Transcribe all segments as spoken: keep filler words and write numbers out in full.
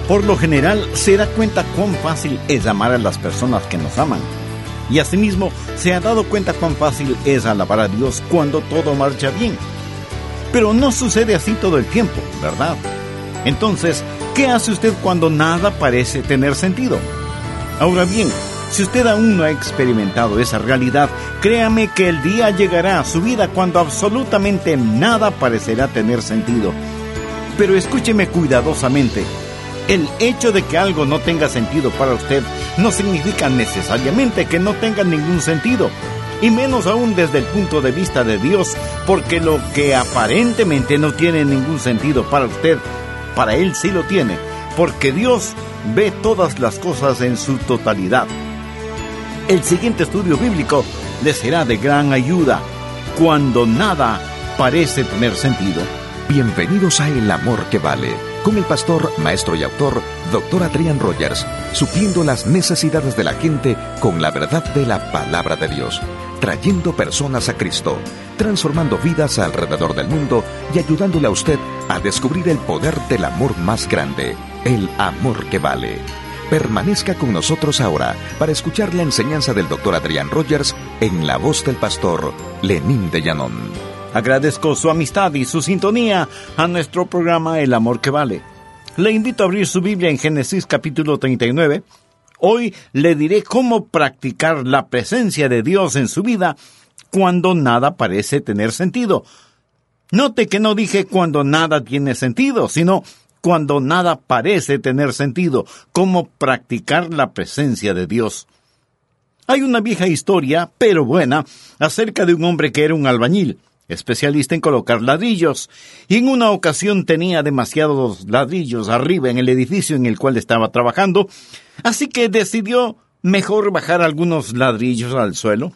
Por lo general, se da cuenta cuán fácil es amar a las personas que nos aman. Y asimismo, se ha dado cuenta cuán fácil es alabar a Dios cuando todo marcha bien. Pero no sucede así todo el tiempo, ¿verdad? Entonces, ¿qué hace usted cuando nada parece tener sentido? Ahora bien, si usted aún no ha experimentado esa realidad, créame que el día llegará a su vida cuando absolutamente nada parecerá tener sentido. Pero escúcheme cuidadosamente. El hecho de que algo no tenga sentido para usted no significa necesariamente que no tenga ningún sentido, y menos aún desde el punto de vista de Dios, porque lo que aparentemente no tiene ningún sentido para usted, para Él sí lo tiene, porque Dios ve todas las cosas en su totalidad. El siguiente estudio bíblico le será de gran ayuda cuando nada parece tener sentido. Bienvenidos a El Amor que Vale, con el pastor, maestro y autor, doctor Adrián Rogers, supliendo las necesidades de la gente con la verdad de la palabra de Dios, trayendo personas a Cristo, transformando vidas alrededor del mundo y ayudándole a usted a descubrir el poder del amor más grande, el amor que vale. Permanezca con nosotros ahora para escuchar la enseñanza del doctor Adrián Rogers en la voz del pastor Lenín de Llanón. Agradezco su amistad y su sintonía a nuestro programa El Amor que Vale. Le invito a abrir su Biblia en Génesis capítulo treinta y nueve. Hoy le diré cómo practicar la presencia de Dios en su vida cuando nada parece tener sentido. Note que no dije cuando nada tiene sentido, sino cuando nada parece tener sentido. Cómo practicar la presencia de Dios. Hay una vieja historia, pero buena, acerca de un hombre que era un albañil, especialista en colocar ladrillos, y en una ocasión tenía demasiados ladrillos arriba en el edificio en el cual estaba trabajando, así que decidió mejor bajar algunos ladrillos al suelo.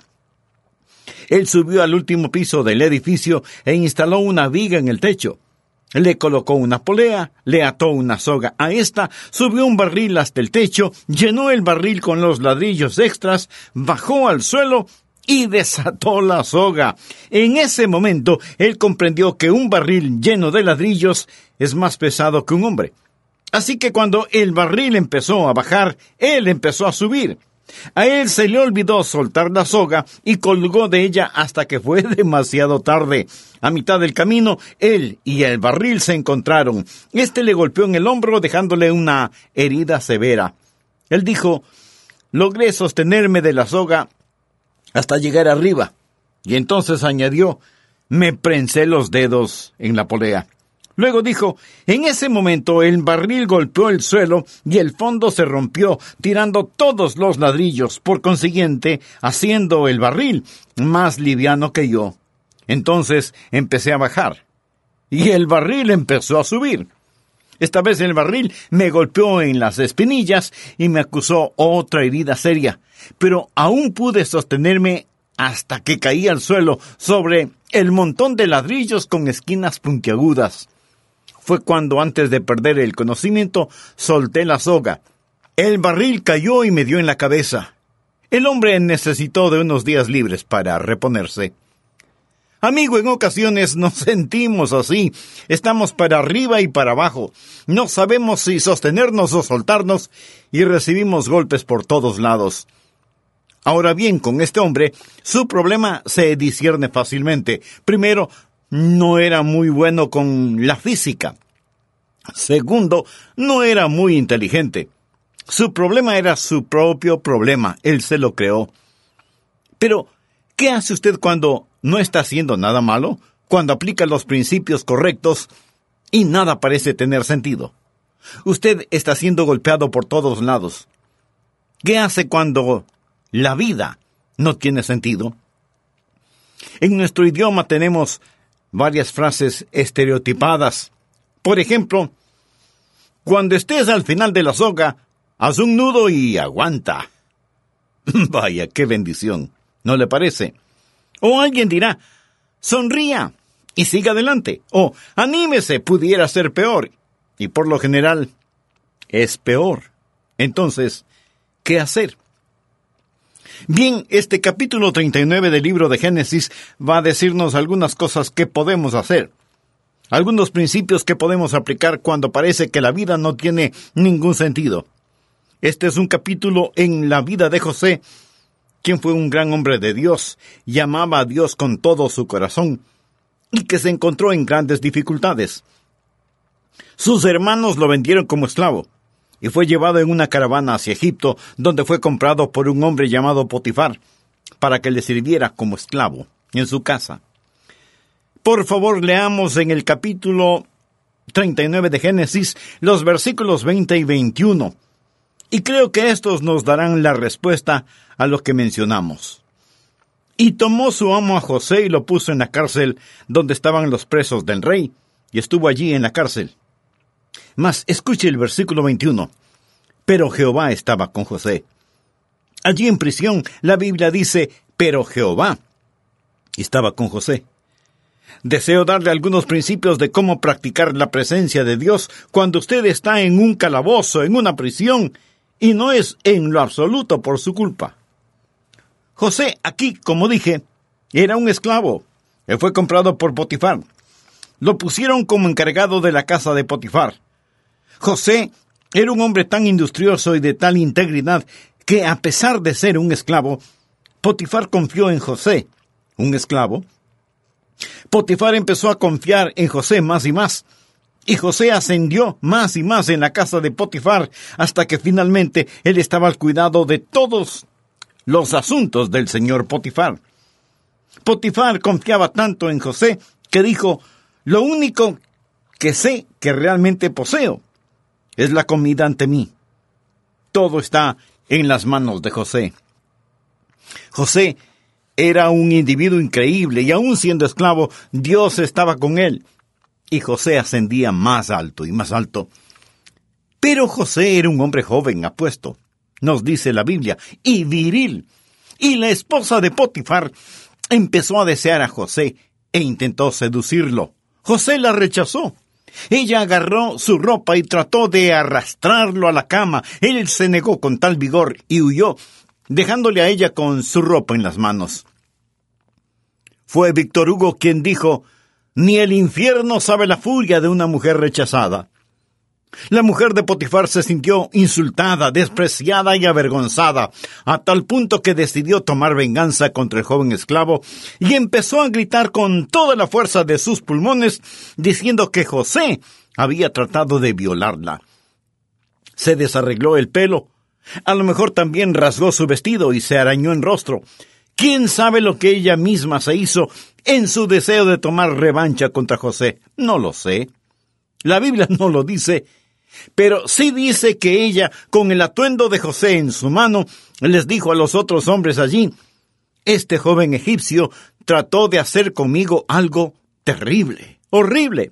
Él subió al último piso del edificio e instaló una viga en el techo. Le colocó una polea, le ató una soga a esta, subió un barril hasta el techo, llenó el barril con los ladrillos extras, bajó al suelo y desató la soga. En ese momento, él comprendió que un barril lleno de ladrillos es más pesado que un hombre. Así que cuando el barril empezó a bajar, él empezó a subir. A él se le olvidó soltar la soga y colgó de ella hasta que fue demasiado tarde. A mitad del camino, él y el barril se encontraron. Este le golpeó en el hombro, dejándole una herida severa. Él dijo: «Logré sostenerme de la soga hasta llegar arriba». Y entonces añadió: «Me prensé los dedos en la polea». Luego dijo: «En ese momento el barril golpeó el suelo y el fondo se rompió, tirando todos los ladrillos, por consiguiente, haciendo el barril más liviano que yo. Entonces empecé a bajar, y el barril empezó a subir. Esta vez el barril me golpeó en las espinillas y me acusó otra herida seria, pero aún pude sostenerme hasta que caí al suelo sobre el montón de ladrillos con esquinas puntiagudas. Fue cuando, antes de perder el conocimiento, solté la soga. El barril cayó y me dio en la cabeza. El hombre necesitó de unos días libres para reponerse». Amigo, en ocasiones nos sentimos así. Estamos para arriba y para abajo. No sabemos si sostenernos o soltarnos y recibimos golpes por todos lados. Ahora bien, con este hombre, su problema se discierne fácilmente. Primero, no era muy bueno con la física. Segundo, no era muy inteligente. Su problema era su propio problema. Él se lo creó. Pero, ¿qué hace usted cuando no está haciendo nada malo? Cuando aplica los principios correctos y nada parece tener sentido. Usted está siendo golpeado por todos lados. ¿Qué hace cuando la vida no tiene sentido? En nuestro idioma tenemos varias frases estereotipadas. Por ejemplo, cuando estés al final de la soga, haz un nudo y aguanta. Vaya, qué bendición, ¿no le parece? O alguien dirá: sonría y siga adelante. O anímese, pudiera ser peor. Y por lo general, es peor. Entonces, ¿qué hacer? Bien, este capítulo treinta y nueve del libro de Génesis va a decirnos algunas cosas que podemos hacer. Algunos principios que podemos aplicar cuando parece que la vida no tiene ningún sentido. Este es un capítulo en la vida de José, quien fue un gran hombre de Dios y amaba a Dios con todo su corazón, y que se encontró en grandes dificultades. Sus hermanos lo vendieron como esclavo, y fue llevado en una caravana hacia Egipto, donde fue comprado por un hombre llamado Potifar, para que le sirviera como esclavo en su casa. Por favor, leamos en el capítulo treinta y nueve de Génesis los versículos veinte y veintiuno, y creo que estos nos darán la respuesta a lo que mencionamos. Y tomó su amo a José y lo puso en la cárcel donde estaban los presos del rey, y estuvo allí en la cárcel. Mas escuche el versículo veintiuno. Pero Jehová estaba con José. Allí en prisión, la Biblia dice, pero Jehová estaba con José. Deseo darle algunos principios de cómo practicar la presencia de Dios cuando usted está en un calabozo, en una prisión, y no es en lo absoluto por su culpa. José, aquí, como dije, era un esclavo. Él fue comprado por Potifar. Lo pusieron como encargado de la casa de Potifar. José era un hombre tan industrioso y de tal integridad que, a pesar de ser un esclavo, Potifar confió en José, un esclavo. Potifar empezó a confiar en José más y más, y José ascendió más y más en la casa de Potifar, hasta que finalmente él estaba al cuidado de todos los asuntos del señor Potifar. Potifar confiaba tanto en José que dijo, lo único que sé que realmente poseo es la comida ante mí. Todo está en las manos de José. José era un individuo increíble y aún siendo esclavo, Dios estaba con él. Y José ascendía más alto y más alto. Pero José era un hombre joven, apuesto, nos dice la Biblia, y viril. Y la esposa de Potifar empezó a desear a José e intentó seducirlo. José la rechazó. Ella agarró su ropa y trató de arrastrarlo a la cama. Él se negó con tal vigor y huyó, dejándole a ella con su ropa en las manos. Fue Víctor Hugo quien dijo, ni el infierno sabe la furia de una mujer rechazada. La mujer de Potifar se sintió insultada, despreciada y avergonzada, a tal punto que decidió tomar venganza contra el joven esclavo y empezó a gritar con toda la fuerza de sus pulmones, diciendo que José había tratado de violarla. Se desarregló el pelo, a lo mejor también rasgó su vestido y se arañó el rostro. ¿Quién sabe lo que ella misma se hizo en su deseo de tomar revancha contra José? No lo sé. La Biblia no lo dice, pero sí dice que ella, con el atuendo de José en su mano, les dijo a los otros hombres allí, este joven egipcio trató de hacer conmigo algo terrible, horrible.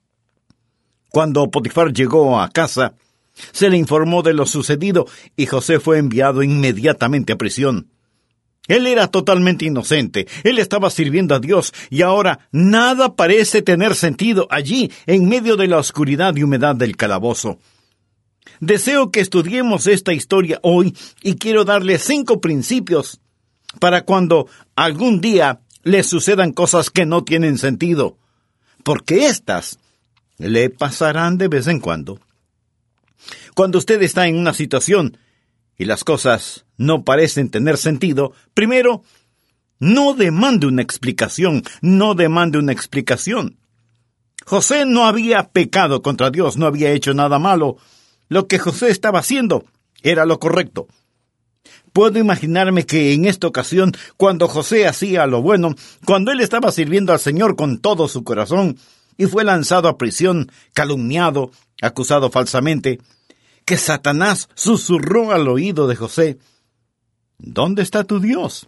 Cuando Potifar llegó a casa, se le informó de lo sucedido y José fue enviado inmediatamente a prisión. Él era totalmente inocente, él estaba sirviendo a Dios y ahora nada parece tener sentido allí en medio de la oscuridad y humedad del calabozo. Deseo que estudiemos esta historia hoy y quiero darle cinco principios para cuando algún día le sucedan cosas que no tienen sentido, porque éstas le pasarán de vez en cuando. Cuando usted está en una situación y las cosas no parecen tener sentido, primero, no demande una explicación, no demande una explicación. José no había pecado contra Dios, no había hecho nada malo. Lo que José estaba haciendo era lo correcto. Puedo imaginarme que en esta ocasión, cuando José hacía lo bueno, cuando él estaba sirviendo al Señor con todo su corazón, y fue lanzado a prisión, calumniado, acusado falsamente, que Satanás susurró al oído de José, ¿dónde está tu Dios?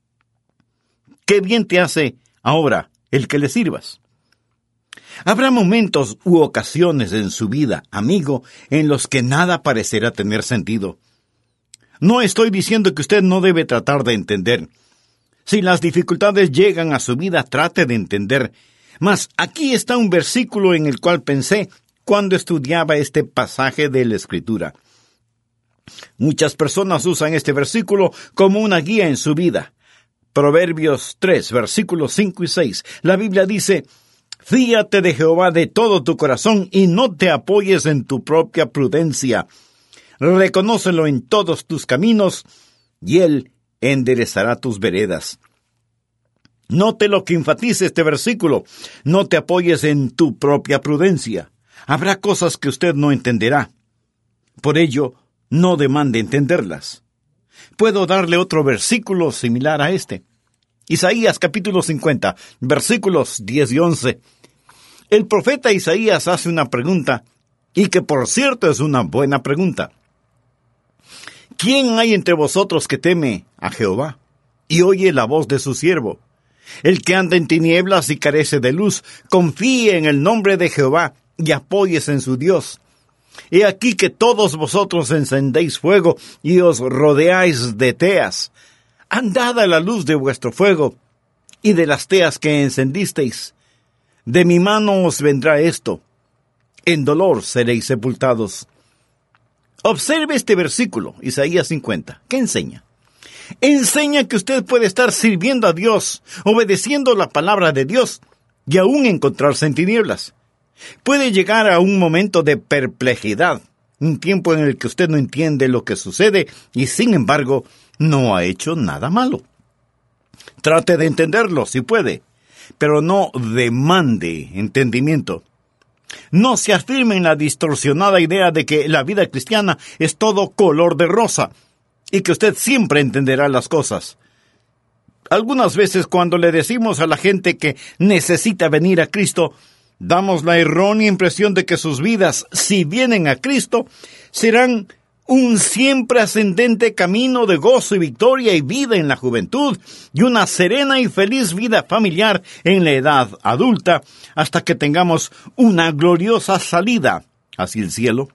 ¿Qué bien te hace ahora el que le sirvas? Habrá momentos u ocasiones en su vida, amigo, en los que nada parecerá tener sentido. No estoy diciendo que usted no debe tratar de entender. Si las dificultades llegan a su vida, trate de entender. Mas aquí está un versículo en el cual pensé cuando estudiaba este pasaje de la Escritura. Muchas personas usan este versículo como una guía en su vida. Proverbios tres, versículos cinco y seis. La Biblia dice, Fíate de Jehová de todo tu corazón y no te apoyes en tu propia prudencia. Reconócelo en todos tus caminos y Él enderezará tus veredas. Note lo que enfatiza este versículo. No te apoyes en tu propia prudencia. Habrá cosas que usted no entenderá. Por ello, no demande entenderlas. Puedo darle otro versículo similar a este. Isaías capítulo cincuenta, versículos diez y once. El profeta Isaías hace una pregunta, y que por cierto es una buena pregunta. ¿Quién hay entre vosotros que teme a Jehová y oye la voz de su siervo? El que anda en tinieblas y carece de luz, confíe en el nombre de Jehová y apóyese en su Dios. He aquí que todos vosotros encendéis fuego y os rodeáis de teas. Andad a la luz de vuestro fuego y de las teas que encendisteis. De mi mano os vendrá esto. En dolor seréis sepultados. Observe este versículo, Isaías cincuenta. ¿Qué enseña? Enseña que usted puede estar sirviendo a Dios, obedeciendo la palabra de Dios, y aún encontrarse en tinieblas. Puede llegar a un momento de perplejidad, un tiempo en el que usted no entiende lo que sucede, y sin embargo, no ha hecho nada malo. Trate de entenderlo, si puede, pero no demande entendimiento. No se afirme en la distorsionada idea de que la vida cristiana es todo color de rosa y que usted siempre entenderá las cosas. Algunas veces cuando le decimos a la gente que necesita venir a Cristo, damos la errónea impresión de que sus vidas, si vienen a Cristo, serán un siempre ascendente camino de gozo y victoria y vida en la juventud, y una serena y feliz vida familiar en la edad adulta, hasta que tengamos una gloriosa salida hacia el cielo.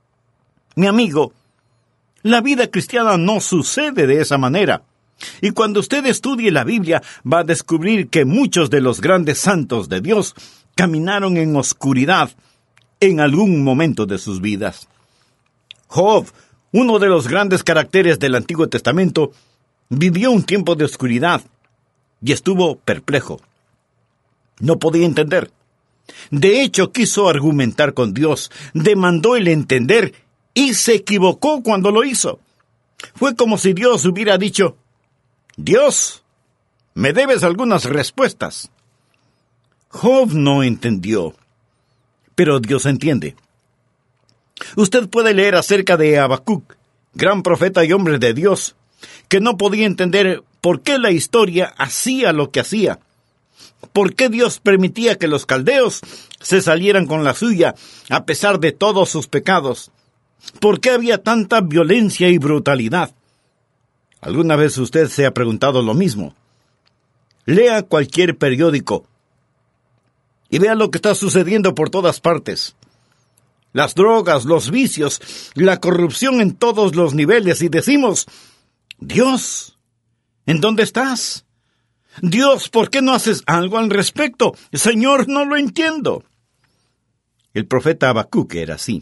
Mi amigo, la vida cristiana no sucede de esa manera. Y cuando usted estudie la Biblia, va a descubrir que muchos de los grandes santos de Dios caminaron en oscuridad en algún momento de sus vidas. Job, uno de los grandes caracteres del Antiguo Testamento, vivió un tiempo de oscuridad y estuvo perplejo. No podía entender. De hecho, quiso argumentar con Dios, demandó el entender y se equivocó cuando lo hizo. Fue como si Dios hubiera dicho: Dios, me debes algunas respuestas. Job no entendió, pero Dios entiende. Usted puede leer acerca de Habacuc, gran profeta y hombre de Dios, que no podía entender por qué la historia hacía lo que hacía, por qué Dios permitía que los caldeos se salieran con la suya a pesar de todos sus pecados, por qué había tanta violencia y brutalidad. ¿Alguna vez usted se ha preguntado lo mismo? Lea cualquier periódico y vea lo que está sucediendo por todas partes. Las drogas, los vicios, la corrupción en todos los niveles, y decimos: Dios, ¿en dónde estás? Dios, ¿por qué no haces algo al respecto? Señor, no lo entiendo. El profeta Habacuc era así.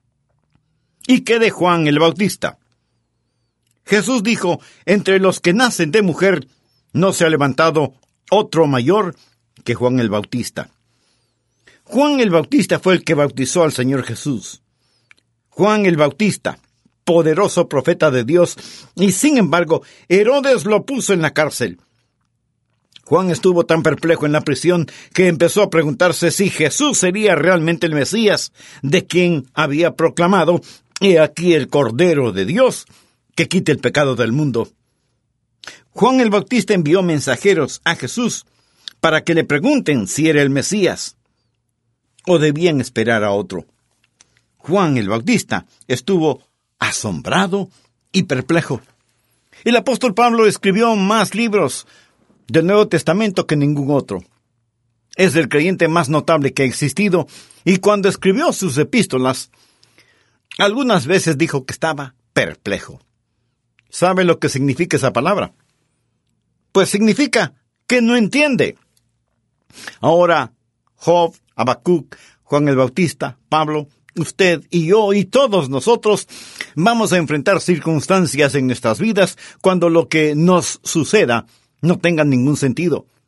¿Y qué de Juan el Bautista? Jesús dijo: entre los que nacen de mujer no se ha levantado otro mayor que Juan el Bautista. Juan el Bautista fue el que bautizó al Señor Jesús. Juan el Bautista, poderoso profeta de Dios, y sin embargo, Herodes lo puso en la cárcel. Juan estuvo tan perplejo en la prisión que empezó a preguntarse si Jesús sería realmente el Mesías, de quien había proclamado: he aquí el Cordero de Dios, que quite el pecado del mundo. Juan el Bautista envió mensajeros a Jesús para que le pregunten si era el Mesías, o debían esperar a otro. Juan el Bautista estuvo asombrado y perplejo. El apóstol Pablo escribió más libros del Nuevo Testamento que ningún otro. Es el creyente más notable que ha existido, y cuando escribió sus epístolas, algunas veces dijo que estaba perplejo. ¿Sabe lo que significa esa palabra? Pues significa que no entiende. Ahora, Job, Habacuc, Juan el Bautista, Pablo, usted y yo y todos nosotros vamos a enfrentar circunstancias en nuestras vidas cuando lo que nos suceda no tenga ningún sentido.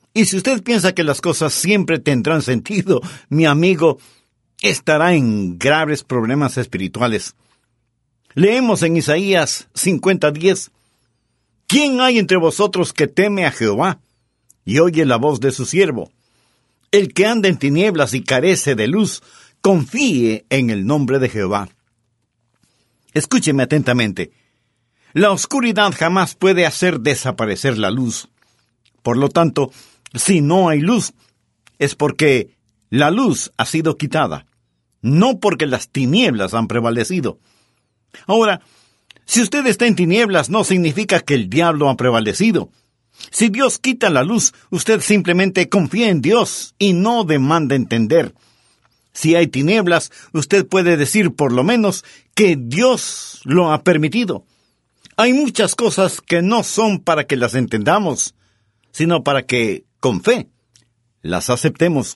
Y si usted piensa que las cosas siempre tendrán sentido, mi amigo estará en graves problemas espirituales. Leemos en Isaías cincuenta diez, ¿quién hay entre vosotros que teme a Jehová y oye la voz de su siervo? El que anda en tinieblas y carece de luz, confíe en el nombre de Jehová. Escúcheme atentamente. La oscuridad jamás puede hacer desaparecer la luz. Por lo tanto, si no hay luz, es porque la luz ha sido quitada, no porque las tinieblas han prevalecido. Ahora, si usted está en tinieblas, no significa que el diablo ha prevalecido. Si Dios quita la luz, usted simplemente confía en Dios y no demanda entender. Si hay tinieblas, usted puede decir por lo menos que Dios lo ha permitido. Hay muchas cosas que no son para que las entendamos, sino para que, con fe, las aceptemos.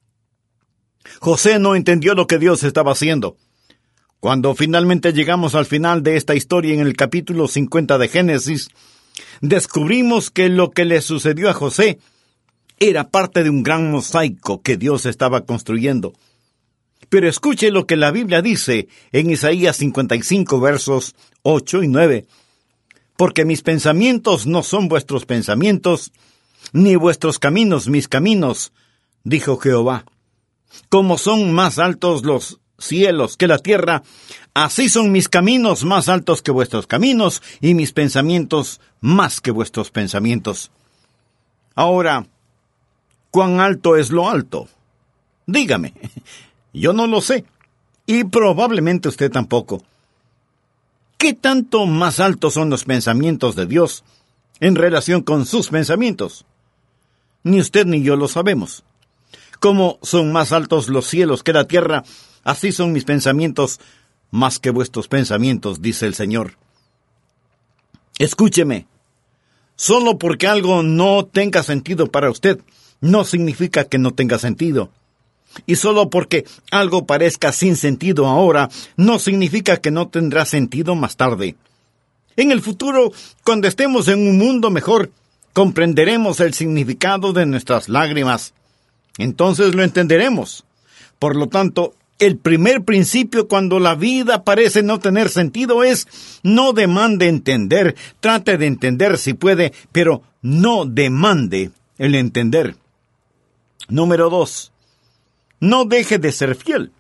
José no entendió lo que Dios estaba haciendo. Cuando finalmente llegamos al final de esta historia en el capítulo cincuenta de Génesis, descubrimos que lo que le sucedió a José era parte de un gran mosaico que Dios estaba construyendo. Pero escuche lo que la Biblia dice en Isaías cincuenta y cinco, versos ocho y nueve. Porque mis pensamientos no son vuestros pensamientos, ni vuestros caminos mis caminos, dijo Jehová. Como son más altos los cielos que la tierra, así son mis caminos más altos que vuestros caminos, y mis pensamientos más que vuestros pensamientos. Ahora, ¿cuán alto es lo alto? Dígame, yo no lo sé, y probablemente usted tampoco. ¿Qué tanto más altos son los pensamientos de Dios en relación con sus pensamientos? Ni usted ni yo lo sabemos. Como son más altos los cielos que la tierra, así son mis pensamientos más que vuestros pensamientos, dice el Señor. Escúcheme, solo porque algo no tenga sentido para usted, no significa que no tenga sentido. Y solo porque algo parezca sin sentido ahora, no significa que no tendrá sentido más tarde. En el futuro, cuando estemos en un mundo mejor, comprenderemos el significado de nuestras lágrimas. Entonces lo entenderemos. Por lo tanto, el primer principio cuando la vida parece no tener sentido es: no demande entender, trate de entender si puede, pero no demande el entender. Número dos. No deje de ser fiel.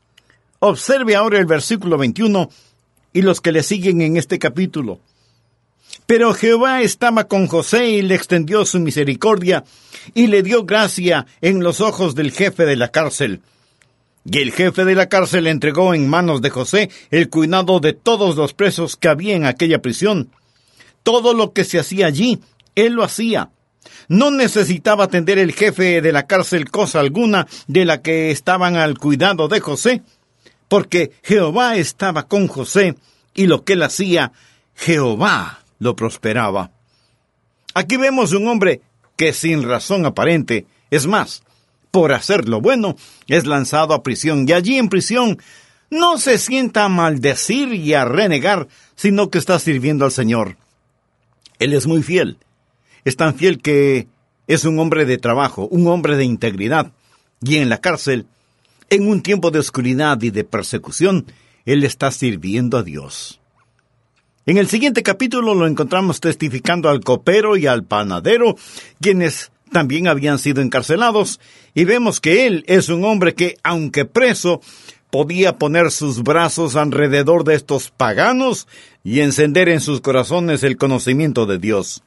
Observe ahora el versículo veintiuno y los que le siguen en este capítulo. Pero Jehová estaba con José y le extendió su misericordia y le dio gracia en los ojos del jefe de la cárcel. Y el jefe de la cárcel entregó en manos de José el cuidado de todos los presos que había en aquella prisión. Todo lo que se hacía allí, él lo hacía. No necesitaba atender el jefe de la cárcel cosa alguna de la que estaban al cuidado de José, porque Jehová estaba con José, y lo que él hacía, Jehová lo prosperaba. Aquí vemos un hombre que sin razón aparente, es más, por hacer lo bueno, es lanzado a prisión, y allí en prisión no se sienta a maldecir y a renegar, sino que está sirviendo al Señor. Él es muy fiel. Es tan fiel que es un hombre de trabajo, un hombre de integridad. Y en la cárcel, en un tiempo de oscuridad y de persecución, él está sirviendo a Dios. En el siguiente capítulo lo encontramos testificando al copero y al panadero, quienes también habían sido encarcelados, y vemos que él es un hombre que, aunque preso, podía poner sus brazos alrededor de estos paganos y encender en sus corazones el conocimiento de Dios.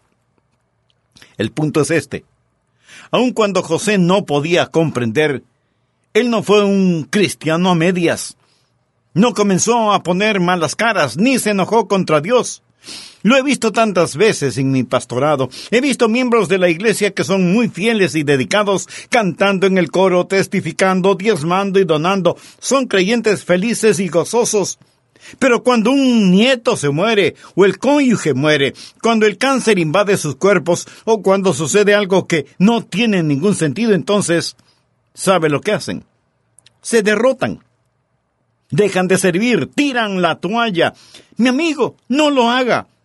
El punto es este. Aun cuando José no podía comprender, él no fue un cristiano a medias. No comenzó a poner malas caras, ni se enojó contra Dios. Lo he visto tantas veces en mi pastorado. He visto miembros de la iglesia que son muy fieles y dedicados, cantando en el coro, testificando, diezmando y donando. Son creyentes felices y gozosos. Pero cuando un nieto se muere, o el cónyuge muere, cuando el cáncer invade sus cuerpos, o cuando sucede algo que no tiene ningún sentido, entonces, ¿sabe lo que hacen? Se derrotan. Dejan de servir, tiran la toalla. Mi amigo, no lo haga.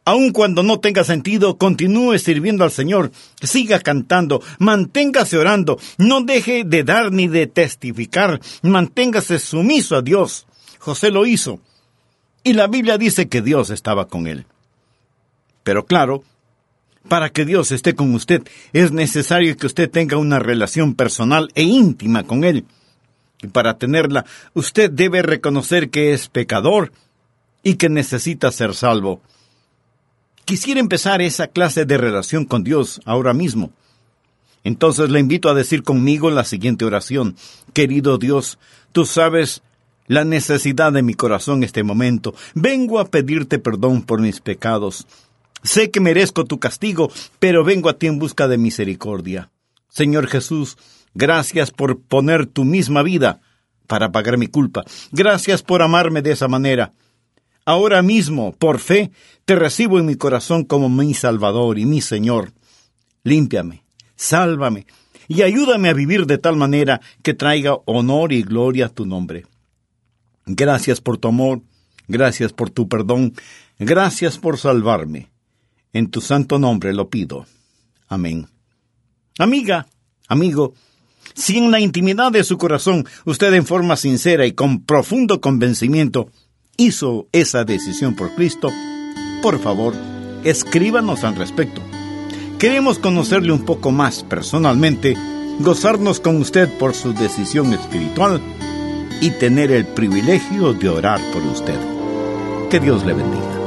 Aun cuando no tenga sentido, continúe sirviendo al Señor, siga cantando, manténgase orando, no deje de dar ni de testificar, manténgase sumiso a Dios. José lo hizo, y la Biblia dice que Dios estaba con él. Pero claro, para que Dios esté con usted, es necesario que usted tenga una relación personal e íntima con Él. Y para tenerla, usted debe reconocer que es pecador y que necesita ser salvo. Quisiera empezar esa clase de relación con Dios ahora mismo. Entonces le invito a decir conmigo la siguiente oración. Querido Dios, tú sabes la necesidad de mi corazón en este momento. Vengo a pedirte perdón por mis pecados. Sé que merezco tu castigo, pero vengo a ti en busca de misericordia. Señor Jesús, gracias por poner tu misma vida para pagar mi culpa. Gracias por amarme de esa manera. Ahora mismo, por fe, te recibo en mi corazón como mi Salvador y mi Señor. Límpiame, sálvame y ayúdame a vivir de tal manera que traiga honor y gloria a tu nombre. Gracias por tu amor, gracias por tu perdón, gracias por salvarme. En tu santo nombre lo pido. Amén. Amiga, amigo, si en la intimidad de su corazón usted en forma sincera y con profundo convencimiento hizo esa decisión por Cristo, por favor, escríbanos al respecto. Queremos conocerle un poco más personalmente, gozarnos con usted por su decisión espiritual y tener el privilegio de orar por usted. Que Dios le bendiga.